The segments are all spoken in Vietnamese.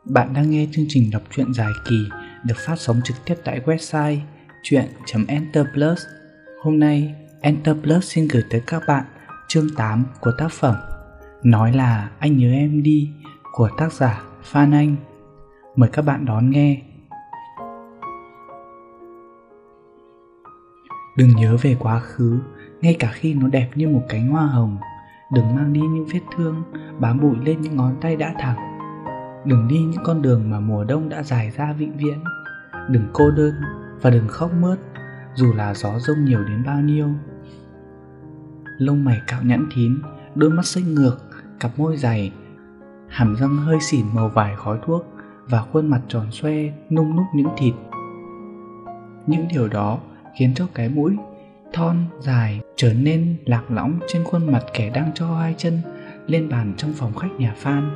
Bạn đang nghe chương trình đọc truyện dài kỳ được phát sóng trực tiếp tại website truyện.enterplus. Hôm nay, Enterplus xin gửi tới các bạn chương 8 của tác phẩm Nói là anh nhớ em đi của tác giả Phan Anh. Mời các bạn đón nghe. Đừng nhớ về quá khứ, ngay cả khi nó đẹp như một cánh hoa hồng. Đừng mang đi những vết thương bám bụi lên những ngón tay đã thẳng. Đừng đi những con đường mà mùa đông đã dài ra vĩnh viễn. Đừng cô đơn và đừng khóc mướt, dù là gió rông nhiều đến bao nhiêu. Lông mày cạo nhẵn thín, đôi mắt xếch ngược, cặp môi dày, hàm răng hơi xỉn màu vải khói thuốc và khuôn mặt tròn xoe nung núc những thịt. Những điều đó khiến cho cái mũi thon dài trở nên lạc lõng trên khuôn mặt kẻ đang cho hai chân lên bàn trong phòng khách nhà Phan.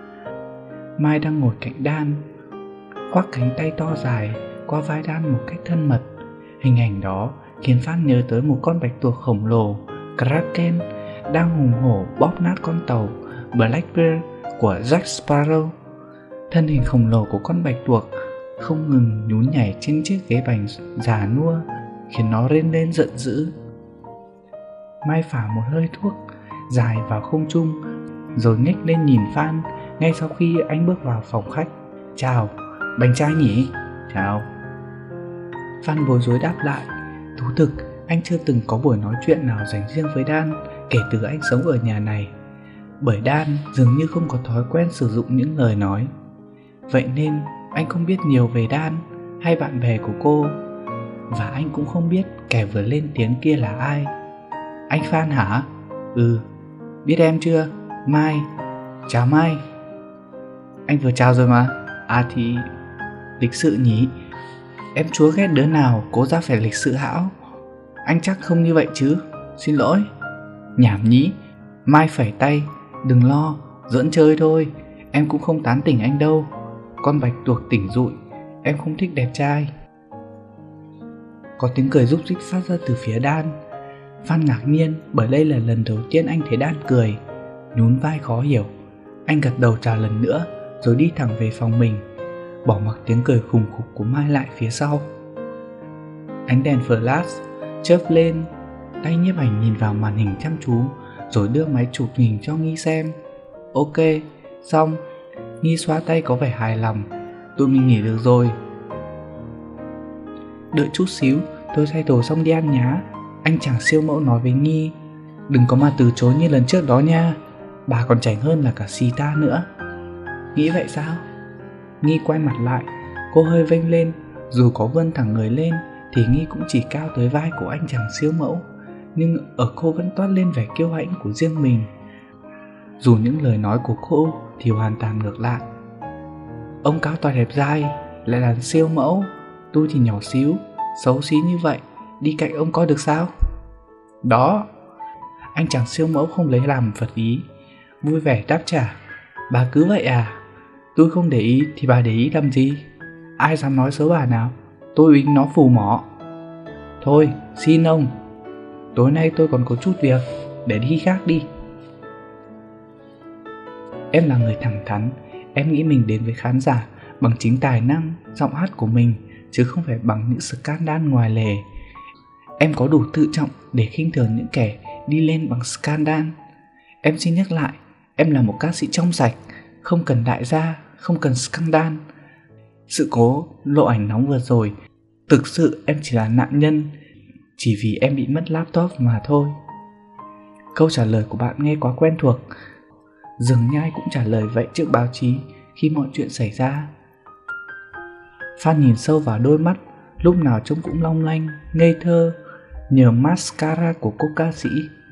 Mai đang ngồi cạnh Dan, khoác cánh tay to dài qua vai Dan một cách thân mật. Hình ảnh đó khiến Phan nhớ tới một con bạch tuộc khổng lồ, Kraken, đang hùng hổ bóp nát con tàu Blackbeard của Jack Sparrow. Thân hình khổng lồ của con bạch tuộc không ngừng nhún nhảy trên chiếc ghế bành già nua, khiến nó rên lên giận dữ. Mai phả một hơi thuốc dài vào không trung, rồi nhếch lên nhìn Phan ngay sau khi anh bước vào phòng khách. "Chào, bánh trai nhỉ?" "Chào." Phan bối rối đáp lại. Thú thực, anh chưa từng có buổi nói chuyện nào dành riêng với Dan kể từ anh sống ở nhà này, bởi Dan dường như không có thói quen sử dụng những lời nói. Vậy nên anh không biết nhiều về Dan hay bạn bè của cô, và anh cũng không biết kẻ vừa lên tiếng kia là ai. "Anh Phan hả?" "Ừ." "Biết em chưa? Mai." "Chào Mai." "Anh vừa chào rồi mà." "À thì lịch sự nhỉ. Em chúa ghét đứa nào cố ra phải lịch sự hão. Anh chắc không như vậy chứ." "Xin lỗi." "Nhảm nhí." Mai phẩy tay. "Đừng lo, giỡn chơi thôi. Em cũng không tán tỉnh anh đâu. Con bạch tuộc tỉnh dụi, em không thích đẹp trai." Có tiếng cười rúc rích phát ra từ phía Dan. Phan ngạc nhiên bởi đây là lần đầu tiên anh thấy Dan cười. Nhún vai khó hiểu, anh gật đầu chào lần nữa rồi đi thẳng về phòng mình, bỏ mặc tiếng cười khùng khục của Mai lại phía sau. Ánh đèn flash chớp lên. Tay nhiếp ảnh nhìn vào màn hình chăm chú rồi đưa máy chụp hình cho Nghi xem. "Ok, xong." Nghi xoa tay có vẻ hài lòng. "Tụi mình nghỉ được rồi." "Đợi chút xíu, tôi thay đồ xong đi ăn nhá." Anh chàng siêu mẫu nói với Nghi. "Đừng có mà từ chối như lần trước đó nha. Bà còn chảnh hơn là cả xì ta nữa." "Nghĩ vậy sao?" Nghi quay mặt lại. Cô hơi vênh lên. Dù có vươn thẳng người lên thì Nghi cũng chỉ cao tới vai của anh chàng siêu mẫu, nhưng ở cô vẫn toát lên vẻ kiêu hãnh của riêng mình, dù những lời nói của cô thì hoàn toàn ngược lại. "Ông cao to đẹp dai, lại là siêu mẫu. Tôi thì nhỏ xíu, xấu xí như vậy, đi cạnh ông có được sao?" "Đó." Anh chàng siêu mẫu không lấy làm phật ý, vui vẻ đáp trả. "Bà cứ vậy à? Tôi không để ý thì bà để ý làm gì? Ai dám nói xấu bà nào? Tôi uýnh nó phù mỏ." "Thôi, xin ông. Tối nay tôi còn có chút việc, để đi khác đi." Em là người thẳng thắn. Em nghĩ mình đến với khán giả bằng chính tài năng, giọng hát của mình, chứ không phải bằng những scandal ngoài lề. Em có đủ tự trọng để khinh thường những kẻ đi lên bằng scandal. Em xin nhắc lại, em là một ca sĩ trong sạch, không cần đại gia, không cần scandal. Sự cố lộ ảnh nóng vừa rồi, thực sự em chỉ là nạn nhân, chỉ vì em bị mất laptop mà thôi." Câu trả lời của bạn nghe quá quen thuộc. Dường như ai cũng trả lời vậy trước báo chí khi mọi chuyện xảy ra. Phan nhìn sâu vào đôi mắt, lúc nào trông cũng long lanh, ngây thơ, nhờ mascara của cô ca sĩ.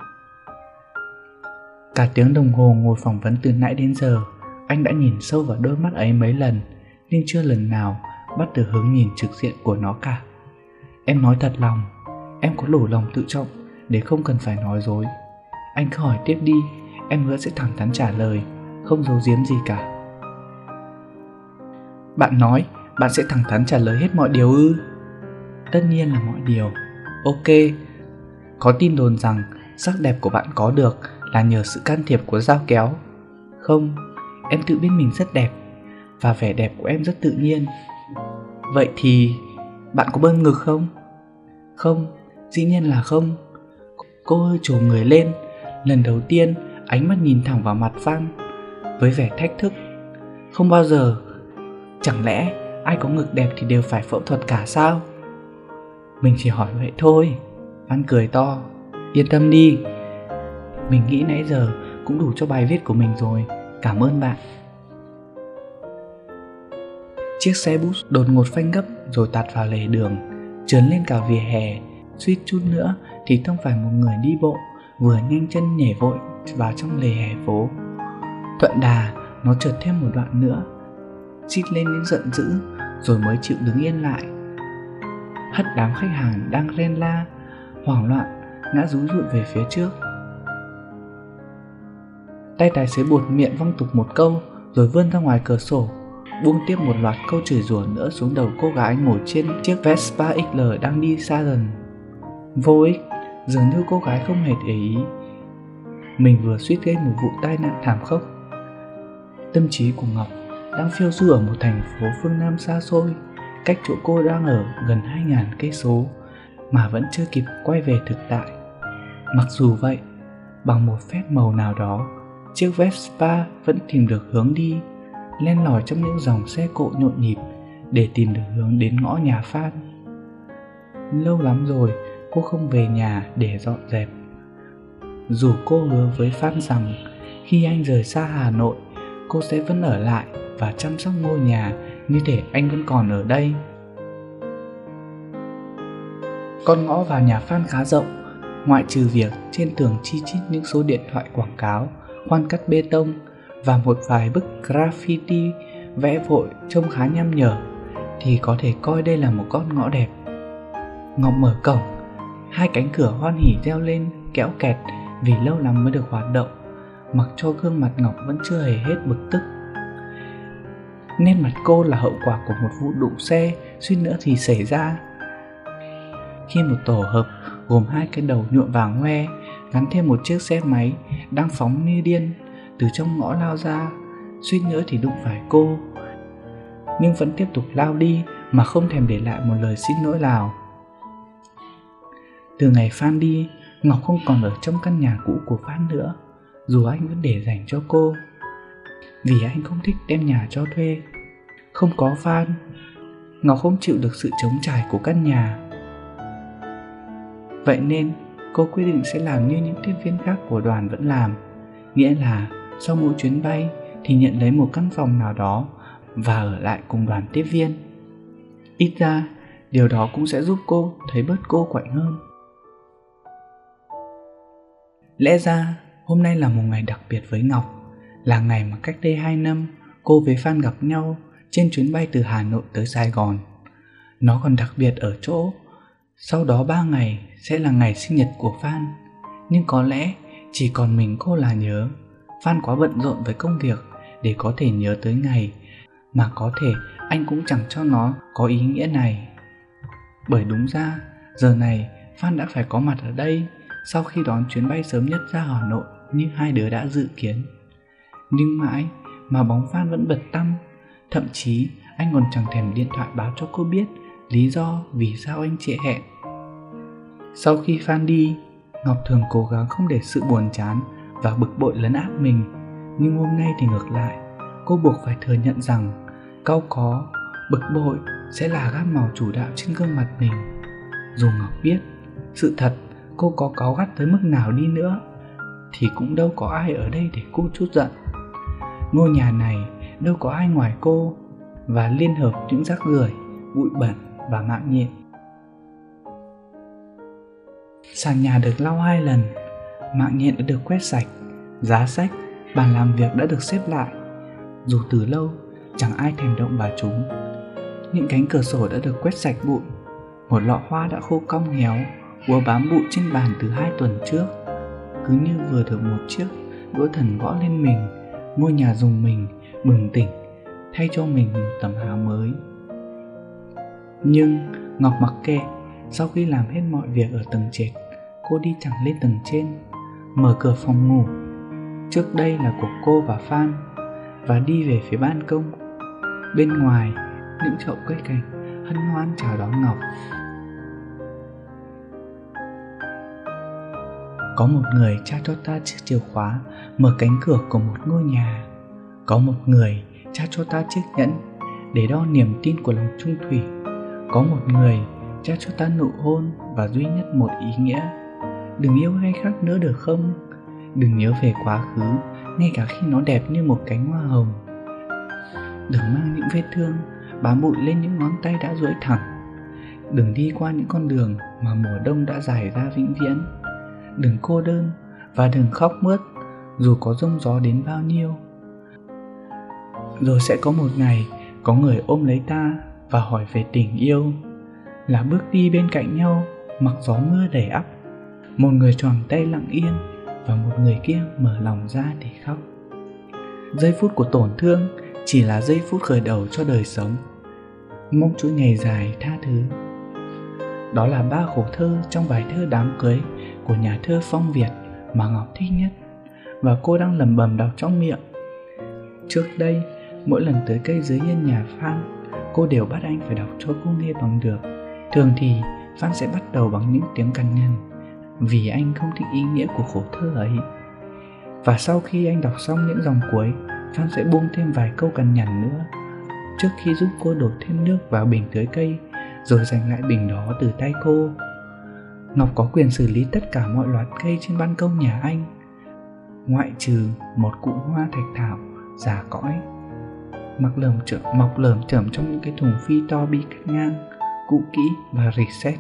Cả tiếng đồng hồ ngồi phỏng vấn từ nãy đến giờ, anh đã nhìn sâu vào đôi mắt ấy mấy lần, nhưng chưa lần nào bắt được hướng nhìn trực diện của nó cả. Em nói thật lòng, em có đủ lòng tự trọng để không cần phải nói dối. Anh cứ hỏi tiếp đi, em hứa sẽ thẳng thắn trả lời, không giấu giếm gì cả. Bạn nói bạn sẽ thẳng thắn trả lời hết mọi điều ư? Tất nhiên là mọi điều. Ok. Có tin đồn rằng sắc đẹp của bạn có được là nhờ sự can thiệp của dao kéo. Không, em tự biết mình rất đẹp. và vẻ đẹp của em rất tự nhiên. Vậy thì bạn có bơm ngực không? Không, dĩ nhiên là không. Cô hơi trổ người lên, lần đầu tiên ánh mắt nhìn thẳng vào mặt Phan với vẻ thách thức. Không bao giờ. Chẳng lẽ ai có ngực đẹp thì đều phải phẫu thuật cả sao? Mình chỉ hỏi vậy thôi. Phan cười to. Yên tâm đi, mình nghĩ nãy giờ cũng đủ cho bài viết của mình rồi. Cảm ơn bạn. Chiếc xe bus đột ngột phanh gấp rồi tạt vào lề đường, trườn lên cả vỉa hè. Suýt chút nữa thì tông phải một người đi bộ vừa nhanh chân nhảy vội vào trong lề hè phố. Thuận đà, nó trượt thêm một đoạn nữa, chít lên đến giận dữ rồi mới chịu đứng yên lại. Hất đám khách hàng đang rên la, hoảng loạn ngã rúi rụi về phía trước. Tay tài xế buột miệng văng tục một câu rồi vươn ra ngoài cửa sổ, buông tiếp một loạt câu chửi rủa nữa xuống đầu cô gái ngồi trên chiếc Vespa XL đang đi xa dần. Vô ích, dường như cô gái không hề để ý. Mình vừa suýt gây một vụ tai nạn thảm khốc. Tâm trí của Ngọc đang phiêu du ở một thành phố phương Nam xa xôi, cách chỗ cô đang ở gần 2.000 cây số mà vẫn chưa kịp quay về thực tại. Mặc dù vậy, bằng một phép màu nào đó, chiếc Vespa vẫn tìm được hướng đi, len lỏi trong những dòng xe cộ nhộn nhịp để tìm được hướng đến ngõ nhà Phan. Lâu lắm rồi cô không về nhà để dọn dẹp. Dù cô hứa với Phan rằng khi anh rời xa Hà Nội, cô sẽ vẫn ở lại và chăm sóc ngôi nhà như thể anh vẫn còn ở đây. Con ngõ vào nhà Phan khá rộng, ngoại trừ việc trên tường chi chít những số điện thoại quảng cáo, khoan cắt bê tông và một vài bức graffiti vẽ vội trông khá nham nhở, thì có thể coi đây là một con ngõ đẹp. Ngọc mở cổng, hai cánh cửa hoan hỉ reo lên kéo kẹt vì lâu lắm mới được hoạt động, mặc cho gương mặt Ngọc vẫn chưa hề hết bực tức. Nét mặt cô là hậu quả của một vụ đụng xe suýt nữa thì xảy ra, khi một tổ hợp gồm hai cái đầu nhuộm vàng hoe gắn thêm một chiếc xe máy đang phóng như điên từ trong ngõ lao ra, suýt nữa thì đụng phải cô, nhưng vẫn tiếp tục lao đi mà không thèm để lại một lời xin lỗi nào. Từ ngày Phan đi, Ngọc không còn ở trong căn nhà cũ của Phan nữa, dù anh vẫn để dành cho cô, vì anh không thích đem nhà cho thuê. Không có Phan, Ngọc không chịu được sự trống trải của căn nhà. Vậy nên cô quyết định sẽ làm như những tiếp viên khác của đoàn vẫn làm, nghĩa là sau mỗi chuyến bay thì nhận lấy một căn phòng nào đó và ở lại cùng đoàn tiếp viên. Ít ra điều đó cũng sẽ giúp cô thấy bớt cô quạnh hơn. Lẽ ra hôm nay là một ngày đặc biệt với Ngọc, là ngày mà cách đây 2 năm cô với Phan gặp nhau trên chuyến bay từ Hà Nội tới Sài Gòn. Nó còn đặc biệt ở chỗ sau đó 3 ngày sẽ là ngày sinh nhật của Phan, nhưng có lẽ chỉ còn mình cô là nhớ. Phan quá bận rộn với công việc để có thể nhớ tới ngày, mà có thể anh cũng chẳng cho nó có ý nghĩa này. Bởi đúng ra giờ này Phan đã phải có mặt ở đây sau khi đón chuyến bay sớm nhất ra Hà Nội như hai đứa đã dự kiến. Nhưng mãi mà bóng Phan vẫn bật tăm, thậm chí anh còn chẳng thèm điện thoại báo cho cô biết lý do vì sao anh trễ hẹn. Sau khi Phan đi, Ngọc thường cố gắng không để sự buồn chán và bực bội lấn át mình, nhưng hôm nay thì ngược lại, cô buộc phải thừa nhận rằng cau có, bực bội sẽ là gam màu chủ đạo trên gương mặt mình. Dù Ngọc biết, sự thật cô có cáu gắt tới mức nào đi nữa thì cũng đâu có ai ở đây để cô trút giận. Ngôi nhà này đâu có ai ngoài cô và liên hợp những rác rưởi, bụi bẩn và mạng nhện. Sàn nhà được lau 2 lần, mạng nhện đã được quét sạch, giá sách, bàn làm việc đã được xếp lại, dù từ lâu chẳng ai thèm động vào chúng. Những cánh cửa sổ đã được quét sạch bụi, một lọ hoa đã khô cong héo úa bám bụi trên bàn từ 2 tuần trước. Cứ như vừa được một chiếc đũa thần gõ lên mình, ngôi nhà rùng mình bừng tỉnh, thay cho mình một tấm áo mới. Nhưng Ngọc mặc kệ. Sau khi làm hết mọi việc ở tầng trệt, cô đi thẳng lên tầng trên, mở cửa phòng ngủ, trước đây là của cô và Phan, và đi về phía ban công. Bên ngoài, những chậu cây cảnh hân hoan chào đón Ngọc. Có một người trao cho ta chiếc chìa khóa mở cánh cửa của một ngôi nhà. Có một người trao cho ta chiếc nhẫn để đo niềm tin của lòng trung thủy. Có một người trao cho ta nụ hôn và duy nhất một ý nghĩa: đừng yêu ai khác nữa được không? Đừng nhớ về quá khứ, ngay cả khi nó đẹp như một cánh hoa hồng. Đừng mang những vết thương bám bụi lên những ngón tay đã duỗi thẳng. Đừng đi qua những con đường mà mùa đông đã dài ra vĩnh viễn. Đừng cô đơn và đừng khóc mướt dù có giông gió đến bao nhiêu. Rồi sẽ có một ngày có người ôm lấy ta và hỏi về tình yêu, là bước đi bên cạnh nhau mặc gió mưa đầy ắp. Một người choàng tay lặng yên và một người kia mở lòng ra để khóc. Giây phút của tổn thương chỉ là giây phút khởi đầu cho đời sống. Mong chuỗi ngày dài tha thứ. Đó là 3 khổ thơ trong bài thơ Đám cưới của nhà thơ Phong Việt mà Ngọc thích nhất, và cô đang lẩm bẩm đọc trong miệng. Trước đây, mỗi lần tới cây dưới hiên nhà Phan, cô đều bắt anh phải đọc cho cô nghe bằng được. Thường thì Phan sẽ bắt đầu bằng những tiếng cằn nhằn vì anh không thích ý nghĩa của khổ thơ ấy. Và sau khi anh đọc xong những dòng cuối, Phan sẽ buông thêm vài câu cằn nhằn nữa trước khi giúp cô đổ thêm nước vào bình tưới cây, rồi giành lại bình đó từ tay cô. Ngọc có quyền xử lý tất cả mọi loạt cây trên ban công nhà anh, ngoại trừ một cụm hoa thạch thảo già cõi mọc lởm chởm trong những cái thùng phi to bi cắt ngang, cũ kỹ và rỉ sét.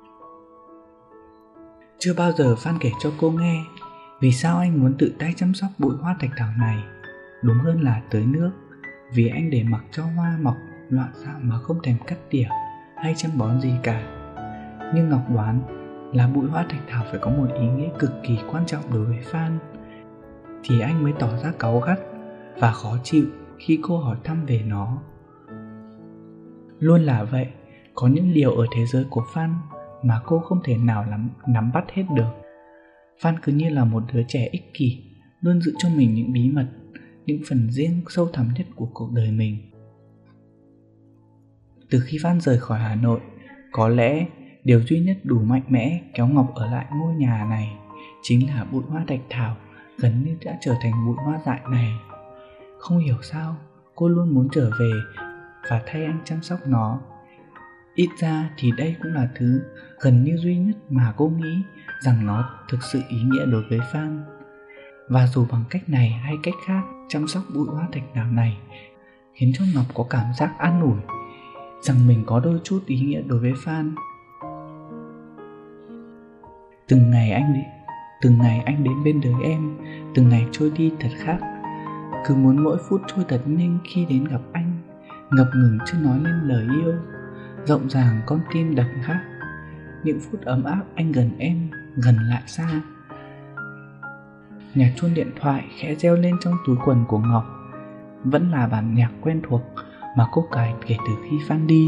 Chưa bao giờ Phan kể cho cô nghe vì sao anh muốn tự tay chăm sóc bụi hoa thạch thảo này. Đúng hơn là tưới nước, vì anh để mặc cho hoa mọc loạn xạ mà không thèm cắt tỉa hay chăm bón gì cả. Nhưng Ngọc đoán là bụi hoa thạch thảo phải có một ý nghĩa cực kỳ quan trọng đối với Phan, thì anh mới tỏ ra cáu gắt và khó chịu khi cô hỏi thăm về nó. Luôn là vậy, có những điều ở thế giới của Phan mà cô không thể nào nắm bắt hết được. Phan cứ như là một đứa trẻ ích kỷ, luôn giữ cho mình những bí mật, những phần riêng sâu thẳm nhất của cuộc đời mình. Từ khi Phan rời khỏi Hà Nội, có lẽ điều duy nhất đủ mạnh mẽ kéo Ngọc ở lại ngôi nhà này chính là bụi hoa thạch thảo gần như đã trở thành bụi hoa dại này. Không hiểu sao, cô luôn muốn trở về và thay anh chăm sóc nó. Ít ra thì đây cũng là thứ gần như duy nhất mà cô nghĩ rằng nó thực sự ý nghĩa đối với Phan. Và dù bằng cách này hay cách khác, chăm sóc bụi hoa thạch thảo này khiến cho Ngọc có cảm giác an ủi rằng mình có đôi chút ý nghĩa đối với Phan. Từng ngày anh đến bên đời em, từng ngày trôi đi thật khác. Cứ muốn mỗi phút trôi thật nhanh khi đến gặp anh, ngập ngừng chưa nói nên lời yêu, rộng ràng con tim đập khác. Những phút ấm áp anh gần em, gần lại xa. Nhạc chuông điện thoại khẽ reo lên trong túi quần của Ngọc. Vẫn là bản nhạc quen thuộc mà cô cài kể từ khi Phan đi.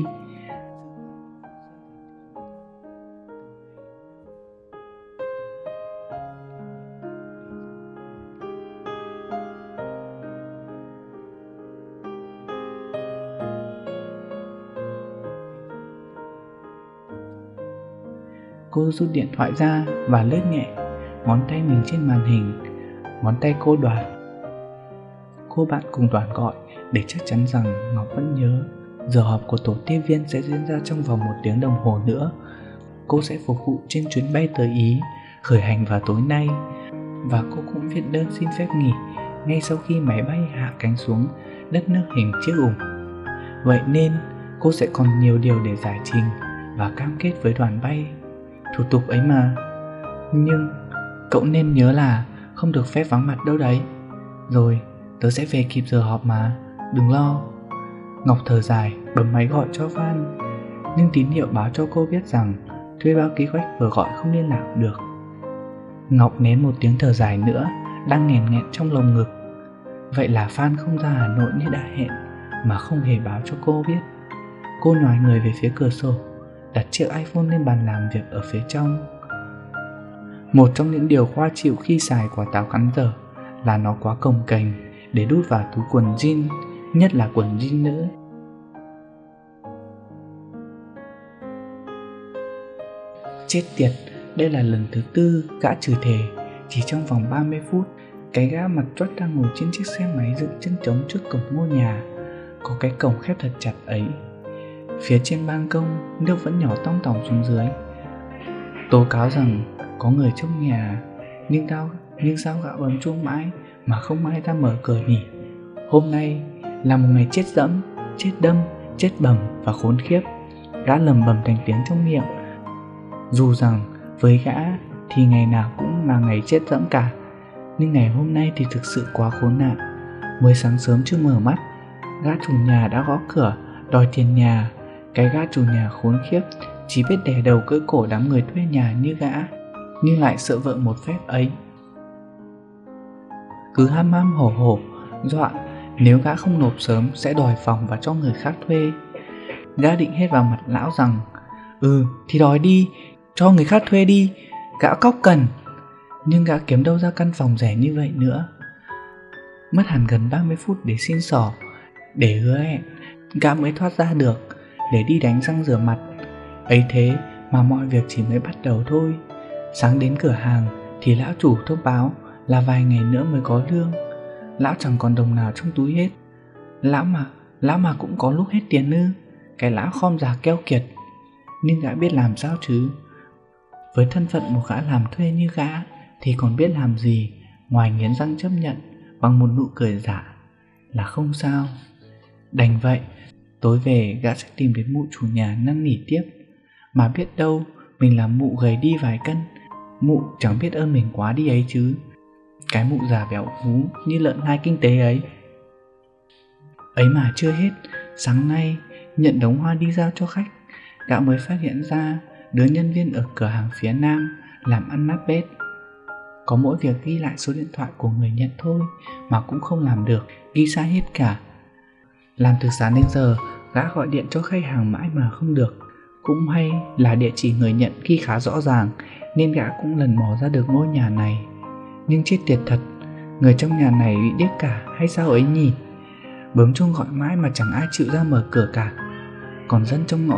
Cô rút điện thoại ra và lướt nhẹ ngón tay mình trên màn hình. Ngón tay cô Đoàn, cô bạn cùng Đoàn gọi để chắc chắn rằng Ngọc vẫn nhớ. Giờ họp của tổ tiếp viên sẽ diễn ra trong vòng 1 tiếng đồng hồ nữa. Cô sẽ phục vụ trên chuyến bay tới Ý, khởi hành vào tối nay. Và cô cũng viết đơn xin phép nghỉ ngay sau khi máy bay hạ cánh xuống đất nước hình chiếc ủng. Vậy nên cô sẽ còn nhiều điều để giải trình và cam kết với đoàn bay. Thủ tục ấy mà. Nhưng cậu nên nhớ là không được phép vắng mặt đâu đấy. Rồi, tớ sẽ về kịp giờ họp mà, đừng lo. Ngọc thở dài, bấm máy gọi cho Phan, nhưng tín hiệu báo cho cô biết rằng thuê bao ký khách vừa gọi không liên lạc được. Ngọc nén một tiếng thở dài nữa, đang nghẹn nghẹn trong lồng ngực. Vậy là Phan không ra Hà Nội như đã hẹn, mà không hề báo cho cô biết. Cô nhòi người về phía cửa sổ, đặt chiếc iPhone lên bàn làm việc ở phía trong. Một trong những điều khoa chịu khi xài quả táo cắn dở là nó quá cồng kềnh để đút vào túi quần jean, nhất là quần jean nữ. Chết tiệt, đây là lần thứ 4 gã chửi thề. Chỉ trong vòng 30 phút, cái gã mặt tuất đang ngồi trên chiếc xe máy dựng chân trống trước cổng ngôi nhà. Có cái cổng khép thật chặt ấy. Phía trên ban công, nước vẫn nhỏ tong tỏng xuống dưới, tố cáo rằng có người trong nhà. Nhưng sao gã bấm chuông mãi mà không ai ra mở cửa nhỉ? Hôm nay là một ngày chết dẫm, chết đâm, chết bầm và khốn khiếp. Gã lầm bầm thành tiếng trong miệng. Dù rằng với gã thì ngày nào cũng là ngày chết dẫm cả, nhưng ngày hôm nay thì thực sự quá khốn nạn. Mới sáng sớm chưa mở mắt, gã chủ nhà đã gõ cửa đòi tiền nhà. Cái gã chủ nhà khốn khiếp chỉ biết đè đầu cưỡi cổ đám người thuê nhà như gã, nhưng lại sợ vợ một phép ấy. Cứ ham hổ dọa nếu gã không nộp sớm sẽ đòi phòng và cho người khác thuê. Gã định hết vào mặt lão rằng thì đòi đi, cho người khác thuê đi, gã cóc cần. Nhưng gã kiếm đâu ra căn phòng rẻ như vậy nữa. Mất hẳn gần 30 phút để xin xỏ, để hứa hẹn, gã mới thoát ra được để đi đánh răng rửa mặt. Ấy thế mà mọi việc chỉ mới bắt đầu thôi. Sáng đến cửa hàng thì lão chủ thông báo là vài ngày nữa mới có lương. Lão chẳng còn đồng nào trong túi hết. Lão mà cũng có lúc hết tiền ư? Cái lão khom già keo kiệt. Nhưng gã biết làm sao chứ? Với thân phận một gã làm thuê như gã thì còn biết làm gì ngoài nghiến răng chấp nhận bằng một nụ cười giả là không sao. Đành vậy, tối về gã sẽ tìm đến mụ chủ nhà năn nỉ tiếp. Mà biết đâu mình làm mụ gầy đi vài cân, mụ chẳng biết ơn mình quá đi ấy chứ. Cái mụ già béo ú như lợn hai kinh tế ấy. Ấy mà chưa hết, sáng nay nhận đống hoa đi giao cho khách, gã mới phát hiện ra đứa nhân viên ở cửa hàng phía nam làm ăn nát bét. Có mỗi việc ghi lại số điện thoại của người nhận thôi mà cũng không làm được, ghi sai hết cả. Làm từ sáng đến giờ, gã gọi điện cho khách hàng mãi mà không được. Cũng hay là địa chỉ người nhận ghi khá rõ ràng nên gã cũng lần mò ra được ngôi nhà này. Nhưng chết tiệt thật, người trong nhà này bị điếc cả hay sao ấy nhỉ? Bấm chuông gọi mãi mà chẳng ai chịu ra mở cửa cả. Còn dân trong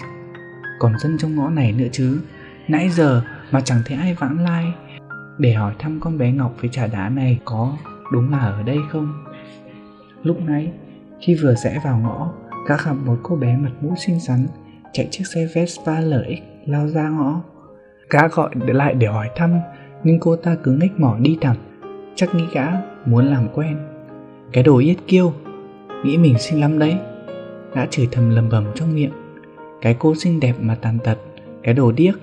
ngõ này nữa chứ. Nãy giờ mà chẳng thấy ai vãng lai để hỏi thăm con bé Ngọc với chả đá này có đúng là ở đây không. Lúc nãy khi vừa rẽ vào ngõ, gã gặp một cô bé mặt mũi xinh xắn chạy chiếc xe Vespa LX lao ra ngõ. Gã gọi lại để hỏi thăm, nhưng cô ta cứ nghếch mỏ đi thẳng. Chắc nghĩ gã muốn làm quen. Cái đồ yết kiêu, nghĩ mình xinh lắm đấy. Gã chửi thầm lầm bầm trong miệng. Cái cô xinh đẹp mà tàn tật, cái đồ điếc.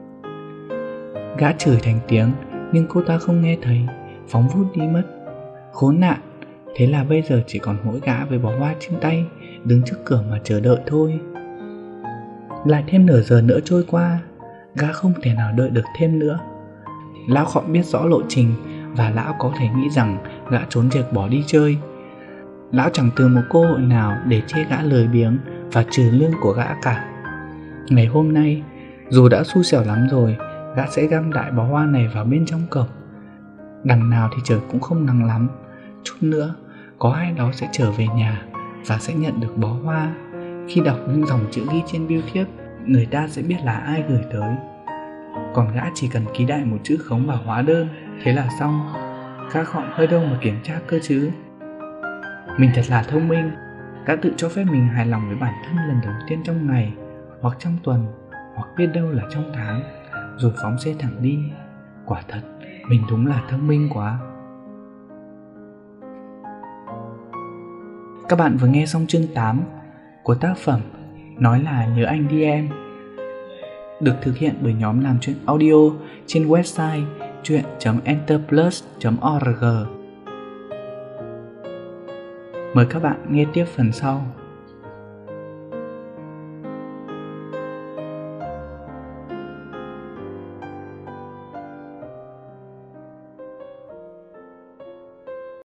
Gã chửi thành tiếng nhưng cô ta không nghe thấy, phóng vút đi mất. Khốn nạn. Thế là bây giờ chỉ còn mỗi gã với bó hoa trên tay đứng trước cửa mà chờ đợi thôi. Lại thêm nửa giờ nữa trôi qua, gã không thể nào đợi được thêm nữa. Lão Khọm biết rõ lộ trình và lão có thể nghĩ rằng gã trốn việc bỏ đi chơi. Lão chẳng từ một cơ hội nào để chê gã lười biếng và trừ lương của gã cả. Ngày hôm nay, dù đã xui xẻo lắm rồi, gã sẽ găm đại bó hoa này vào bên trong cổng. Đằng nào thì trời cũng không nắng lắm, chút nữa có ai đó sẽ trở về nhà và sẽ nhận được bó hoa. Khi đọc những dòng chữ ghi trên bưu thiếp, người ta sẽ biết là ai gửi tới. Còn gã chỉ cần ký đại một chữ khống vào hóa đơn, thế là xong. Gã Khọm hơi đâu mà kiểm tra cơ chứ. Mình thật là thông minh. Gã tự cho phép mình hài lòng với bản thân lần đầu tiên trong ngày, hoặc trong tuần, hoặc biết đâu là trong tháng, rồi phóng xe thẳng đi. Quả thật, mình đúng là thông minh quá. Các bạn vừa nghe xong chương 8 của tác phẩm Nói là nhớ anh đi em, được thực hiện bởi nhóm làm truyện audio trên website truyện.enterplus.org. Mời các bạn nghe tiếp phần sau.